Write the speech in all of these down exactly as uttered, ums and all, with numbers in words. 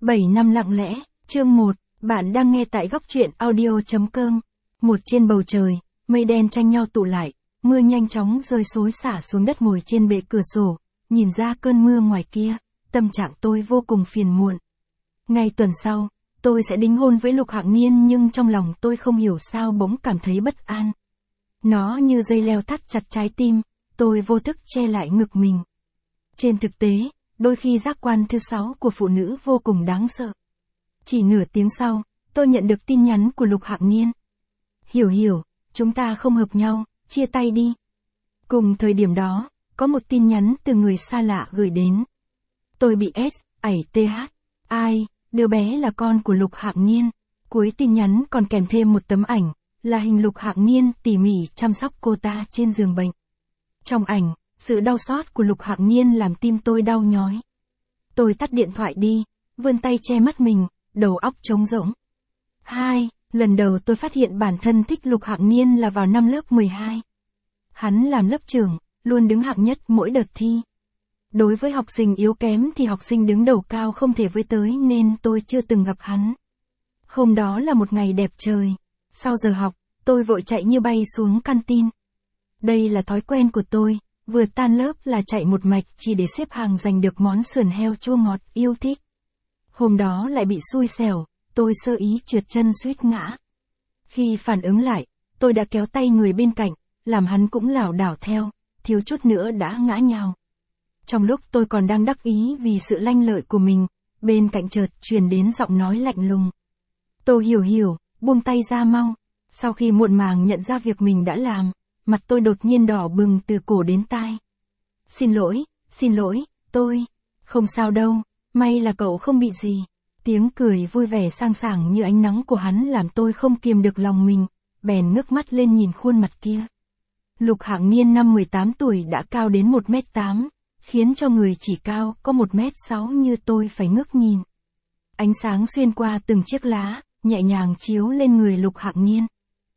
bảy năm lặng lẽ, chương một, bạn đang nghe tại góc truyện audio chấm com. Một trên bầu trời, mây đen tranh nhau tụ lại, mưa nhanh chóng rơi xối xả xuống đất. Ngồi trên bệ cửa sổ, nhìn ra cơn mưa ngoài kia, tâm trạng tôi vô cùng phiền muộn. Ngay tuần sau, tôi sẽ đính hôn với Lục Hạng Niên, nhưng trong lòng tôi không hiểu sao bỗng cảm thấy bất an. Nó như dây leo thắt chặt trái tim, tôi vô thức che lại ngực mình. Trên thực tế, đôi khi giác quan thứ sáu của phụ nữ vô cùng đáng sợ. Chỉ nửa tiếng sau, tôi nhận được tin nhắn của Lục Hạng Niên. Hiểu hiểu, chúng ta không hợp nhau, chia tay đi. Cùng thời điểm đó, có một tin nhắn từ người xa lạ gửi đến. Tôi bị S, ẩy th, ai, đứa bé là con của Lục Hạng Niên. Cuối tin nhắn còn kèm thêm một tấm ảnh, là hình Lục Hạng Niên tỉ mỉ chăm sóc cô ta trên giường bệnh. Trong ảnh, sự đau xót của Lục Hạng Niên làm tim tôi đau nhói. Tôi tắt điện thoại đi, vươn tay che mắt mình, đầu óc trống rỗng. Hai, lần đầu tôi phát hiện bản thân thích Lục Hạng Niên là vào năm lớp mười hai. Hắn làm lớp trưởng, luôn đứng hạng nhất mỗi đợt thi. Đối với học sinh yếu kém thì học sinh đứng đầu cao không thể với tới, nên tôi chưa từng gặp hắn. Hôm đó là một ngày đẹp trời. Sau giờ học, tôi vội chạy như bay xuống canteen. Đây là thói quen của tôi, vừa tan lớp là chạy một mạch chỉ để xếp hàng giành được món sườn heo chua ngọt yêu thích. Hôm đó lại bị xui xẻo, tôi sơ ý trượt chân suýt ngã. Khi phản ứng lại, tôi đã kéo tay người bên cạnh, làm hắn cũng lảo đảo theo, thiếu chút nữa đã ngã nhào. Trong lúc tôi còn đang đắc ý vì sự lanh lợi của mình, bên cạnh chợt truyền đến giọng nói lạnh lùng. Tôi hiểu hiểu, buông tay ra mau. Sau khi muộn màng nhận ra việc mình đã làm, mặt tôi đột nhiên đỏ bừng từ cổ đến tai. Xin lỗi, xin lỗi, tôi. Không sao đâu, may là cậu không bị gì. Tiếng cười vui vẻ sang sảng như ánh nắng của hắn làm tôi không kiềm được lòng mình, bèn ngước mắt lên nhìn khuôn mặt kia. Lục Hạng Niên năm mười tám tuổi đã cao đến một mét tám, khiến cho người chỉ cao có một mét sáu như tôi phải ngước nhìn. Ánh sáng xuyên qua từng chiếc lá, nhẹ nhàng chiếu lên người Lục Hạng Niên.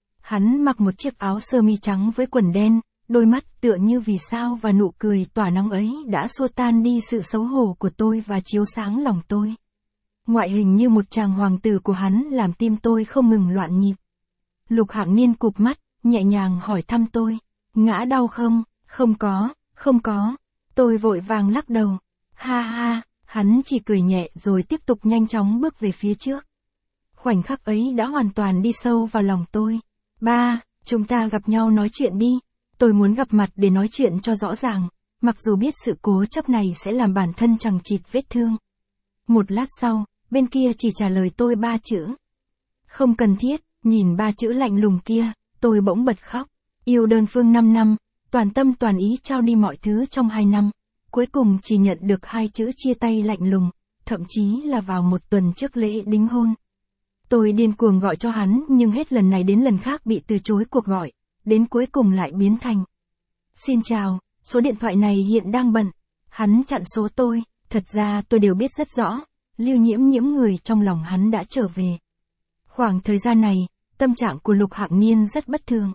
Hắn mặc một chiếc áo sơ mi trắng với quần đen, đôi mắt tựa như vì sao và nụ cười tỏa nắng ấy đã xua tan đi sự xấu hổ của tôi và chiếu sáng lòng tôi. Ngoại hình như một chàng hoàng tử của hắn làm tim tôi không ngừng loạn nhịp. Lục Hạng Niên cụp mắt, nhẹ nhàng hỏi thăm tôi, ngã đau không? Không có, không có. Tôi vội vàng lắc đầu. Ha ha, hắn chỉ cười nhẹ rồi tiếp tục nhanh chóng bước về phía trước. Khoảnh khắc ấy đã hoàn toàn đi sâu vào lòng tôi. Ba, chúng ta gặp nhau nói chuyện đi. Tôi muốn gặp mặt để nói chuyện cho rõ ràng, mặc dù biết sự cố chấp này sẽ làm bản thân chằng chịt vết thương. Một lát sau, bên kia chỉ trả lời tôi ba chữ. Không cần thiết. Nhìn ba chữ lạnh lùng kia, tôi bỗng bật khóc. Yêu đơn phương năm năm, toàn tâm toàn ý trao đi mọi thứ trong hai năm. Cuối cùng chỉ nhận được hai chữ chia tay lạnh lùng, thậm chí là vào một tuần trước lễ đính hôn. Tôi điên cuồng gọi cho hắn, nhưng hết lần này đến lần khác bị từ chối cuộc gọi, đến cuối cùng lại biến thành. Xin chào, số điện thoại này hiện đang bận. Hắn chặn số tôi, thật ra tôi đều biết rất rõ, Lưu Nhiễm Nhiễm người trong lòng hắn đã trở về. Khoảng thời gian này, tâm trạng của Lục Hạng Niên rất bất thường.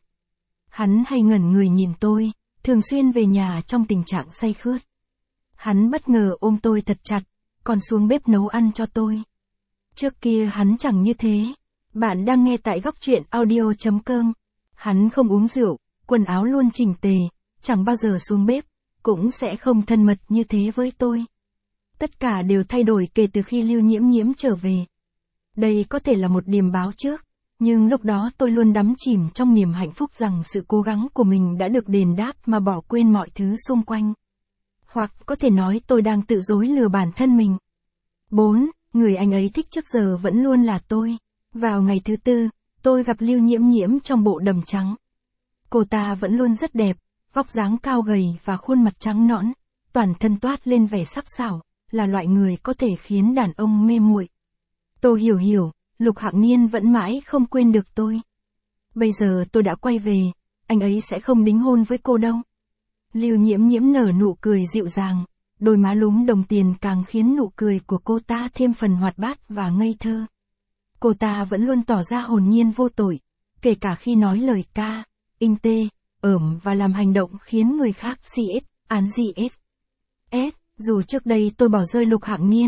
Hắn hay ngẩn người nhìn tôi, thường xuyên về nhà trong tình trạng say khướt. Hắn bất ngờ ôm tôi thật chặt, còn xuống bếp nấu ăn cho tôi. Trước kia hắn chẳng như thế. Bạn đang nghe tại góc truyện audio chấm com. Hắn không uống rượu, quần áo luôn chỉnh tề, chẳng bao giờ xuống bếp, cũng sẽ không thân mật như thế với tôi. Tất cả đều thay đổi kể từ khi Lưu Nhiễm Nhiễm trở về. Đây có thể là một điềm báo trước, nhưng lúc đó tôi luôn đắm chìm trong niềm hạnh phúc rằng sự cố gắng của mình đã được đền đáp mà bỏ quên mọi thứ xung quanh. Hoặc có thể nói tôi đang tự dối lừa bản thân mình. Bốn, người anh ấy thích trước giờ vẫn luôn là tôi. Vào ngày thứ tư, tôi gặp Lưu Nhiễm Nhiễm trong bộ đầm trắng. Cô ta vẫn luôn rất đẹp, vóc dáng cao gầy và khuôn mặt trắng nõn, toàn thân toát lên vẻ sắc sảo, là loại người có thể khiến đàn ông mê muội. Tôi hiểu hiểu, Lục Hạng Niên vẫn mãi không quên được tôi. Bây giờ tôi đã quay về, anh ấy sẽ không đính hôn với cô đâu. Lưu Nhiễm Nhiễm nở nụ cười dịu dàng, đôi má lúm đồng tiền càng khiến nụ cười của cô ta thêm phần hoạt bát và ngây thơ. Cô ta vẫn luôn tỏ ra hồn nhiên vô tội, kể cả khi nói lời ca, inh tê, ởm và làm hành động khiến người khác si ết, án gì ết. S, dù trước đây tôi bỏ rơi Lục Hạng Niên,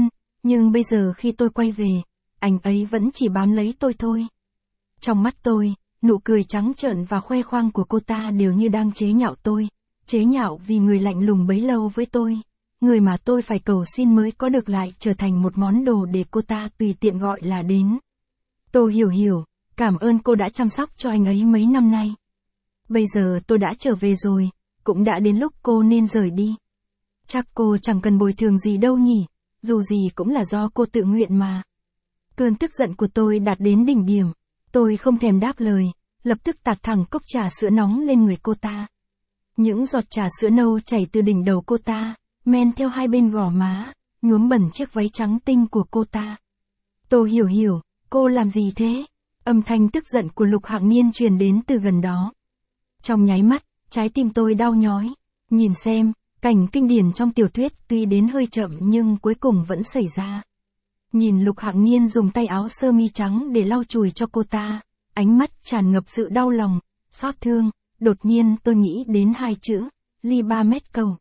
Nhưng bây giờ khi tôi quay về, anh ấy vẫn chỉ bám lấy tôi thôi. Trong mắt tôi, nụ cười trắng trợn và khoe khoang của cô ta đều như đang chế nhạo tôi. Chế nhạo vì người lạnh lùng bấy lâu với tôi, người mà tôi phải cầu xin mới có được lại trở thành một món đồ để cô ta tùy tiện gọi là đến. Tô Hiểu Hiểu, cảm ơn cô đã chăm sóc cho anh ấy mấy năm nay. Bây giờ tôi đã trở về rồi, cũng đã đến lúc cô nên rời đi. Chắc cô chẳng cần bồi thường gì đâu nhỉ, dù gì cũng là do cô tự nguyện mà. Cơn tức giận của tôi đạt đến đỉnh điểm, tôi không thèm đáp lời, lập tức tạt thẳng cốc trà sữa nóng lên người cô ta. Những giọt trà sữa nâu chảy từ đỉnh đầu cô ta, men theo hai bên gò má, nhuốm bẩn chiếc váy trắng tinh của cô ta. Tô Hiểu Hiểu, cô làm gì thế? Âm thanh tức giận của Lục Hạng Niên truyền đến từ gần đó. Trong nháy mắt, trái tim tôi đau nhói. Nhìn xem, cảnh kinh điển trong tiểu thuyết tuy đến hơi chậm nhưng cuối cùng vẫn xảy ra. Nhìn Lục Hạng Niên dùng tay áo sơ mi trắng để lau chùi cho cô ta, ánh mắt tràn ngập sự đau lòng, xót thương. Đột nhiên tôi nghĩ đến hai chữ, ly ba mét cầu.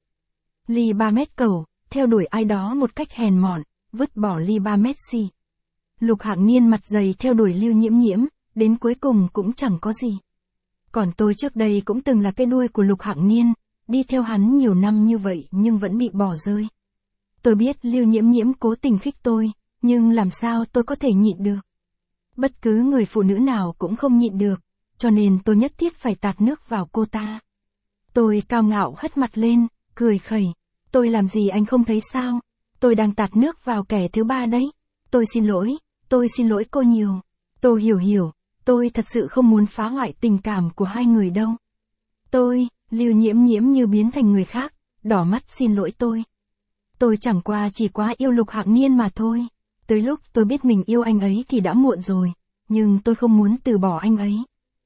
Ly ba mét cầu, theo đuổi ai đó một cách hèn mọn, vứt bỏ ly ba mét xì. Lục Hạng Niên mặt dày theo đuổi Lưu Nhiễm Nhiễm, đến cuối cùng cũng chẳng có gì. Còn tôi trước đây cũng từng là cái đuôi của Lục Hạng Niên, đi theo hắn nhiều năm như vậy nhưng vẫn bị bỏ rơi. Tôi biết Lưu Nhiễm Nhiễm cố tình khích tôi, nhưng làm sao tôi có thể nhịn được. Bất cứ người phụ nữ nào cũng không nhịn được, cho nên tôi nhất thiết phải tạt nước vào cô ta. Tôi cao ngạo hất mặt lên, cười khẩy. Tôi làm gì anh không thấy sao? Tôi đang tạt nước vào kẻ thứ ba đấy. Tôi xin lỗi, tôi xin lỗi cô nhiều. Tô Hiểu Hiểu, tôi thật sự không muốn phá hoại tình cảm của hai người đâu. Tôi, Lưu Nhiễm Nhiễm như biến thành người khác, đỏ mắt xin lỗi tôi. Tôi chẳng qua chỉ quá yêu Lục Hạng Niên mà thôi. Tới lúc tôi biết mình yêu anh ấy thì đã muộn rồi, nhưng tôi không muốn từ bỏ anh ấy.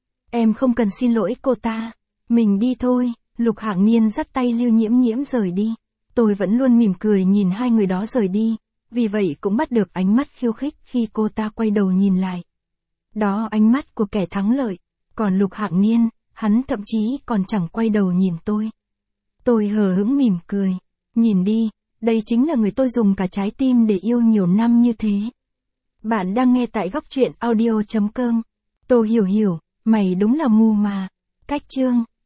Em không cần xin lỗi cô ta. Mình đi thôi. Lục Hạng Niên dắt tay Lưu Nhiễm Nhiễm rời đi. Tôi vẫn luôn mỉm cười nhìn hai người đó rời đi, vì vậy cũng bắt được ánh mắt khiêu khích khi cô ta quay đầu nhìn lại. Đó ánh mắt của kẻ thắng lợi, còn Lục Hạng Niên, hắn thậm chí còn chẳng quay đầu nhìn tôi. Tôi hờ hững mỉm cười. Nhìn đi, đây chính là người tôi dùng cả trái tim để yêu nhiều năm như thế. Bạn đang nghe tại góc truyện audio chấm com. Tô Hiểu Hiểu, mày đúng là ngu mà. Cách chương